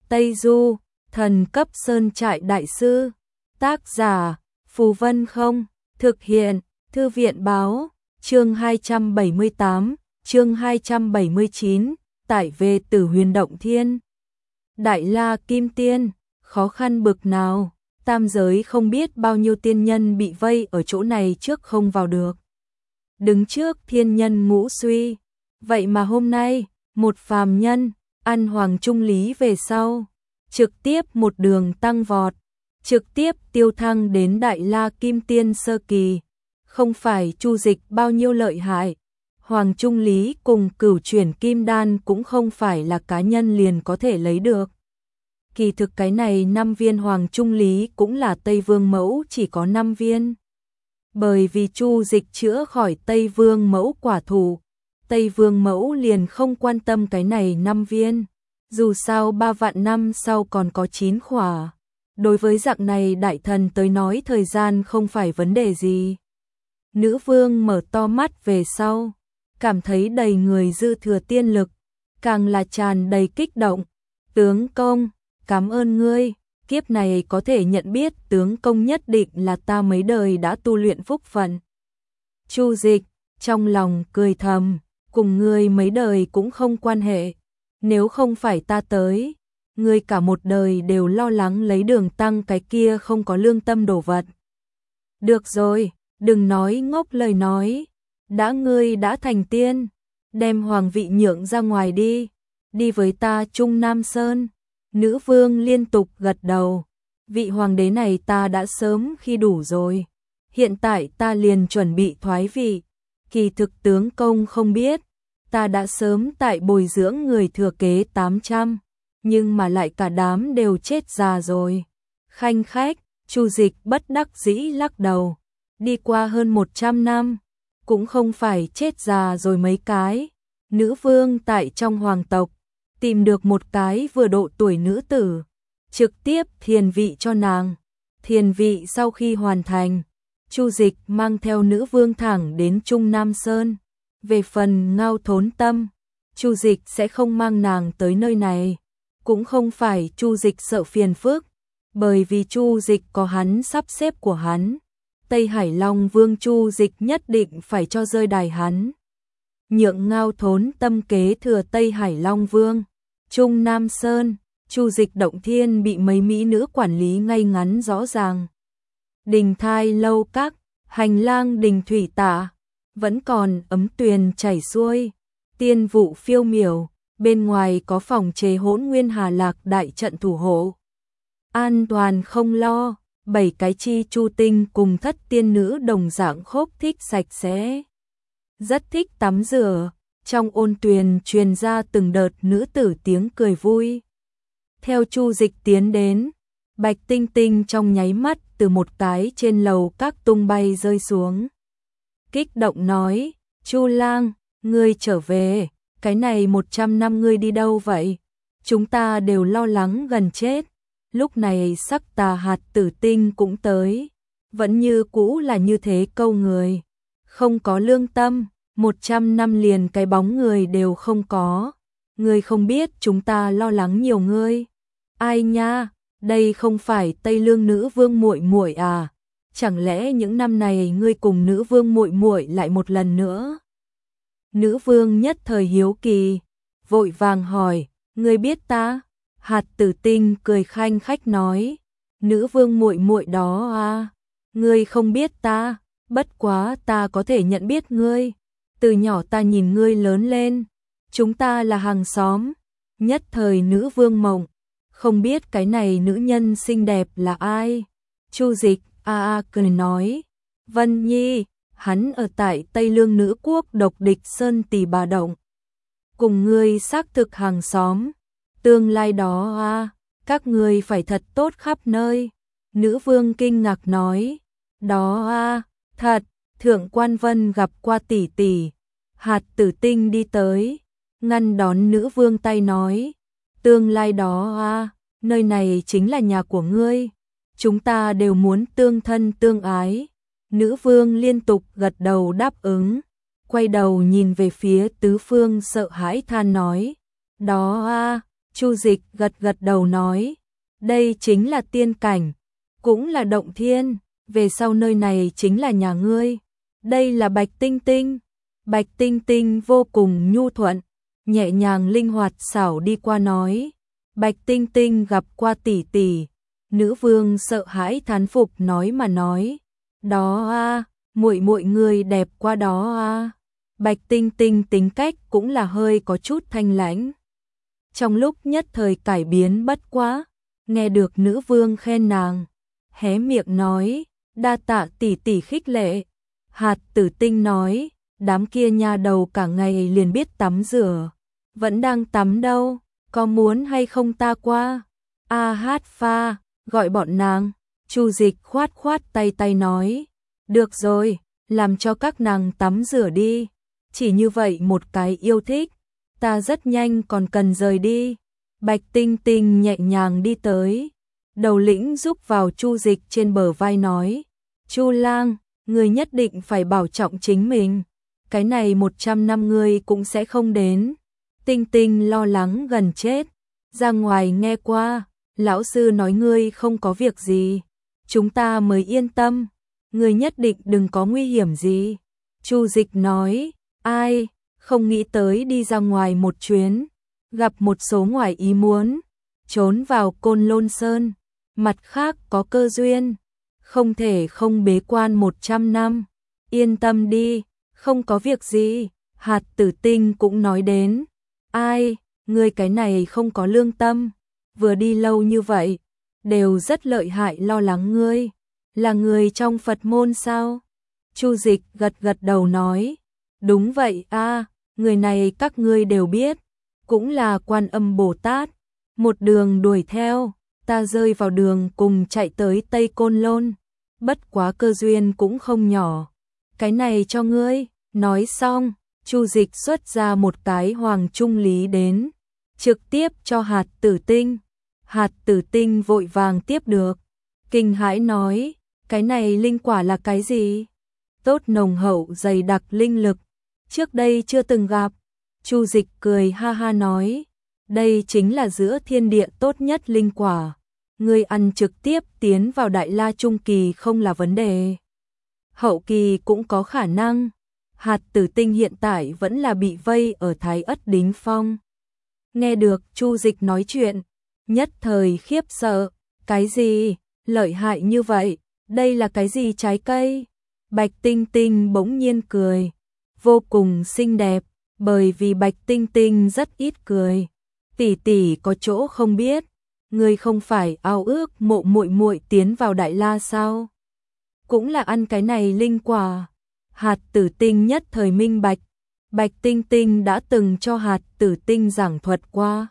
Tây Du, thần cấp sơn trại đại sư. Tác giả, Phù Vân Không. Thực hiện, Thư viện báo. Chương 278, chương 279, tải về Tử Huyền Động Thiên. Đại La Kim Tiên, khó khăn bực nào, tam giới không biết bao nhiêu tiên nhân bị vây ở chỗ này trước không vào được. Đứng trước thiên nhân ngũ suy, vậy mà hôm nay, một phàm nhân, ăn hoàng trung lý về sau, trực tiếp một đường tăng vọt, trực tiếp tiêu thăng đến Đại La Kim Tiên sơ kỳ, không phải Chu Dịch bao nhiêu lợi hại. Hoàng trung lý cùng Cửu Chuyển Kim Đan cũng không phải là cá nhân liền có thể lấy được. Kỳ thực cái này 5 viên Hoàng trung lý cũng là Tây Vương Mẫu chỉ có 5 viên. Bởi vì Chu Dịch chữa khỏi Tây Vương Mẫu quả thù, Tây Vương Mẫu liền không quan tâm cái này 5 viên. Dù sao 3 vạn năm sau còn có 9 khỏa. Đối với dạng này đại thần tới nói thời gian không phải vấn đề gì. Nữ vương mở to mắt về sau, cảm thấy đầy người dư thừa tiên lực, càng là tràn đầy kích động. Tướng công, cảm ơn ngươi, kiếp này có thể nhận biết tướng công nhất định là ta mấy đời đã tu luyện phúc phận. Chu Dịch, trong lòng cười thầm, cùng ngươi mấy đời cũng không quan hệ, nếu không phải ta tới, ngươi cả một đời đều lo lắng lấy đường tăng cái kia không có lương tâm đồ vật. Được rồi, đừng nói ngốc lời nói, ngươi đã thành tiên, đem hoàng vị nhượng ra ngoài đi với ta Trung Nam Sơn. Nữ vương liên tục gật đầu, vị hoàng đế này ta đã sớm khi đủ rồi, hiện tại ta liền chuẩn bị thoái vị. Kỳ thực tướng công không biết, ta đã sớm tại bồi dưỡng người thừa kế 800, nhưng mà lại cả đám đều chết già rồi. Khanh khách, Chu Dịch bất đắc dĩ lắc đầu, đi qua hơn 100 năm, cũng không phải chết già rồi mấy cái. Nữ vương tại trong hoàng tộc tìm được một cái vừa độ tuổi nữ tử, trực tiếp thiền vị cho nàng. Thiền vị sau khi hoàn thành, Chu Dịch mang theo nữ vương thẳng đến Trung Nam Sơn. Về phần Ngao Thốn Tâm, Chu Dịch sẽ không mang nàng tới nơi này, cũng không phải Chu Dịch sợ phiền phức, bởi vì Chu Dịch có hắn sắp xếp của hắn. Tây Hải Long Vương Chu Dịch nhất định phải cho rơi đài hắn, nhượng Ngao Thốn Tâm kế thừa Tây Hải Long Vương. Trung Nam Sơn, Chu Dịch động thiên bị mấy mỹ nữ quản lý ngay ngắn rõ ràng. Đình Thai lâu các, hành lang đình thủy tạ, vẫn còn ấm tuyền chảy xuôi, tiên vụ phiêu miểu, bên ngoài có phòng chế Hỗn Nguyên Hà Lạc đại trận thủ hộ. An toàn không lo, 7 cái chi chu tinh cùng thất tiên nữ đồng dạng khốp thích sạch sẽ. Rất thích tắm rửa, trong ôn tuyền truyền ra từng đợt nữ tử tiếng cười vui. Theo Chu Dịch tiến đến, Bạch Tinh Tinh trong nháy mắt từ một cái trên lầu các tung bay rơi xuống. Kích động nói, Chu lang, ngươi trở về, cái này 100 năm ngươi đi đâu vậy? Chúng ta đều lo lắng gần chết. Lúc này Sắc Tà Hạt Tử Tinh cũng tới, vẫn như cũ là như thế câu người, không có lương tâm, 100 năm liền cái bóng người đều không có. Ngươi không biết chúng ta lo lắng nhiều ngươi. Ai nha, đây không phải Tây Lương nữ vương muội muội à? Chẳng lẽ những năm này ngươi cùng nữ vương muội muội lại một lần nữa? Nữ vương nhất thời hiếu kỳ, vội vàng hỏi, ngươi biết ta? Hạt Tử Tinh cười khanh khách nói, nữ vương muội muội đó à? Ngươi không biết ta, bất quá ta có thể nhận biết ngươi. Từ nhỏ ta nhìn ngươi lớn lên, chúng ta là hàng xóm. Nhất thời nữ vương mộng, không biết cái này nữ nhân xinh đẹp là ai. Chu Dịch cười nói, Vân Nhi, hắn ở tại Tây Lương nữ quốc Độc Địch Sơn Tỳ Bà Động, cùng ngươi xác thực hàng xóm. Tương lai đó các ngươi phải thật tốt khắp nơi. Nữ vương kinh ngạc nói, đó thật. Thượng Quan Vân gặp qua tỷ tỷ. Hạt Tử Tinh đi tới, ngăn đón nữ vương tay nói, tương lai đó nơi này chính là nhà của ngươi, chúng ta đều muốn tương thân tương ái. Nữ vương liên tục gật đầu đáp ứng, quay đầu nhìn về phía tứ phương sợ hãi than nói, đó Chu Dịch gật gật đầu nói, đây chính là tiên cảnh, cũng là động thiên, về sau nơi này chính là nhà ngươi. Đây là Bạch Tinh Tinh. Bạch Tinh Tinh vô cùng nhu thuận, nhẹ nhàng linh hoạt xảo đi qua nói, Bạch Tinh Tinh gặp qua tỷ tỷ. Nữ vương sợ hãi thán phục nói mà nói, đó a, muội muội người đẹp quá đó a. Bạch Tinh Tinh tính cách cũng là hơi có chút thanh lãnh. Trong lúc nhất thời cải biến bất quá, nghe được nữ vương khen nàng, hé miệng nói, đa tạ tỷ tỷ khích lệ. Hạt Tử Tinh nói, đám kia nha đầu cả ngày liền biết tắm rửa, vẫn đang tắm đâu, có muốn hay không ta qua? A Hát Pha, gọi bọn nàng. Chu Dịch khoát khoát tay nói, được rồi, làm cho các nàng tắm rửa đi. Chỉ như vậy một cái yêu thích, ta rất nhanh còn cần rời đi. Bạch Tinh Tinh nhẹ nhàng đi tới, đầu lĩnh giúp vào Chu Dịch trên bờ vai nói, Chu Lang, người nhất định phải bảo trọng chính mình, cái này 100 năm ngươi cũng sẽ không đến. Tinh Tinh lo lắng gần chết, ra ngoài nghe qua, lão sư nói ngươi không có việc gì, chúng ta mới yên tâm, ngươi nhất định đừng có nguy hiểm gì. Chu Dịch nói, ai, không nghĩ tới đi ra ngoài một chuyến, gặp một số ngoài ý muốn, trốn vào Côn Lôn Sơn, mặt khác có cơ duyên, không thể không bế quan 100 năm, yên tâm đi, không có việc gì. Hạt Tử Tinh cũng nói đến, ai, ngươi cái này không có lương tâm, vừa đi lâu như vậy, đều rất lợi hại, lo lắng ngươi, là người trong Phật môn sao? Chu Dịch gật gật đầu nói, đúng vậy a, người này các ngươi đều biết, cũng là Quan Âm Bồ Tát, một đường đuổi theo, ta rơi vào đường cùng chạy tới Tây Côn Lôn, bất quá cơ duyên cũng không nhỏ, cái này cho ngươi. Nói xong, Chu Dịch xuất ra một cái hoàng trung lý đến, trực tiếp cho Hạt Tử Tinh. Hạt Tử Tinh vội vàng tiếp được, kinh hãi nói, cái này linh quả là cái gì? Tốt nồng hậu dày đặc linh lực, trước đây chưa từng gặp. Chu Dịch cười ha ha nói, đây chính là giữa thiên địa tốt nhất linh quả, ngươi ăn trực tiếp tiến vào Đại La Trung Kỳ không là vấn đề, hậu kỳ cũng có khả năng. Hạt Tử Tinh hiện tại vẫn là bị vây ở Thái Ất Đính Phong. Nghe được Chu Dịch nói chuyện, nhất thời khiếp sợ, cái gì, lợi hại như vậy, đây là cái gì trái cây? Bạch Tinh Tinh bỗng nhiên cười, vô cùng xinh đẹp, bởi vì Bạch Tinh Tinh rất ít cười. Tỷ tỷ có chỗ không biết, ngươi không phải ao ước mộ muội muội tiến vào Đại La sao? Cũng là ăn cái này linh quả. Hạt Tử Tinh nhất thời minh bạch, Bạch Tinh Tinh đã từng cho Hạt Tử Tinh giảng thuật qua.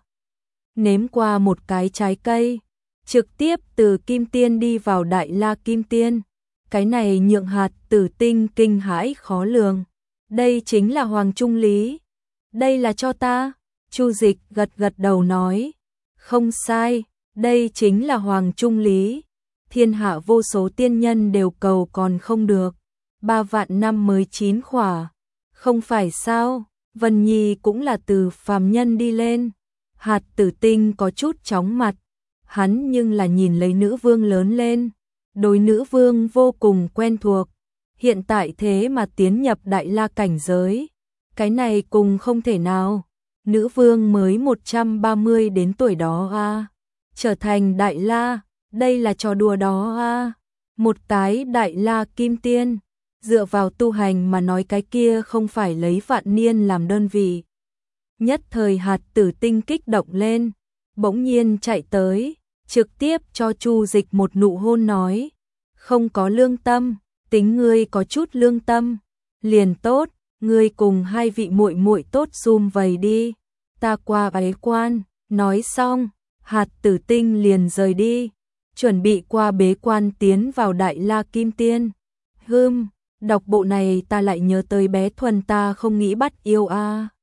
Nếm qua một cái trái cây, trực tiếp từ Kim Tiên đi vào Đại La Kim Tiên. Cái này nhượng Hạt Tử Tinh kinh hãi khó lường. Đây chính là Hoàng Trung Lý. Đây là cho ta. Chu Dịch gật gật đầu nói. Không sai, đây chính là Hoàng Trung Lý. Thiên hạ vô số tiên nhân đều cầu còn không được. 3 vạn năm mới 9 khỏa. Không phải sao, Vân Nhi cũng là từ phàm nhân đi lên. Hạt Tử Tinh có chút chóng mặt. Hắn nhưng là nhìn lấy nữ vương lớn lên. Đối nữ vương vô cùng quen thuộc. Hiện tại thế mà tiến nhập Đại La cảnh giới. Cái này cùng không thể nào. Nữ vương mới 130 đến tuổi đó a, trở thành Đại La, đây là trò đùa đó a. Một cái Đại La Kim Tiên, dựa vào tu hành mà nói cái kia không phải lấy vạn niên làm đơn vị. Nhất thời Hạt Tử Tinh kích động lên, bỗng nhiên chạy tới, trực tiếp cho Chu Dịch một nụ hôn nói, không có lương tâm, tính ngươi có chút lương tâm, liền tốt, ngươi cùng hai vị muội muội tốt sum vầy đi, ta qua bế quan. Nói xong, Hạt Tử Tinh liền rời đi, chuẩn bị qua bế quan tiến vào Đại La Kim Tiên. Đọc bộ này ta lại nhớ tới bé Thuần, ta không nghĩ bắt yêu a.